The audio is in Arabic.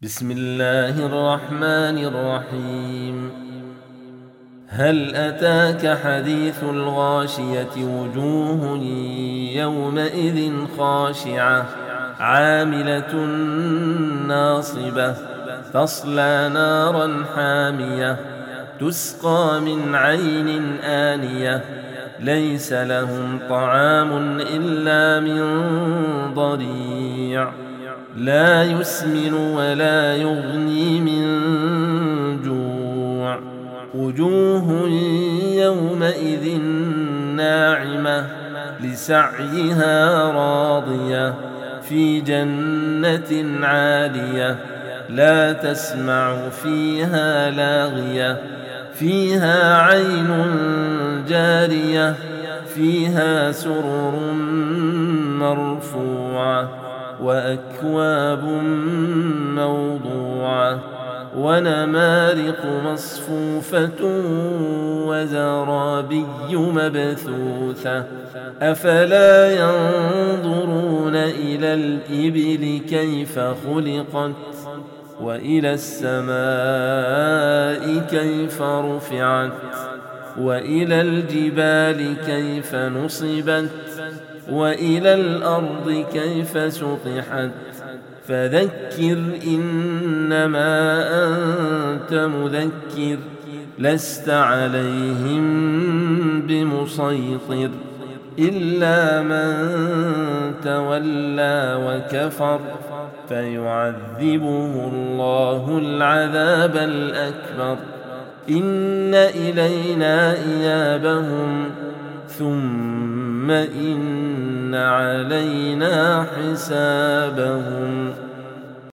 بسم الله الرحمن الرحيم. هل أتاك حديث الغاشية؟ وجوه يومئذ خاشعة عاملة ناصبة تصلى نارا حامية تسقى من عين آنية ليس لهم طعام إلا من ضريع لا يسمن ولا يغني من جوع. وجوه يومئذ ناعمة لسعيها راضية في جنة عالية لا تسمع فيها لاغية فيها عين جارية فيها سرر مرفوعة وأكواب موضوعة ونمارق مصفوفة وزرابي مبثوثة أفلا ينظرون إلى الإبل كيف خلقت وإلى السماء كيف رفعت وإلى الجبال كيف نصبت وإلى الأرض كيف سطحت فذكر إنما أنت مذكر لست عليهم بمسيطر إلا من تولى وكفر فيعذبه الله العذاب الأكبر إن إلينا إيابهم ثم إن علينا حسابهم.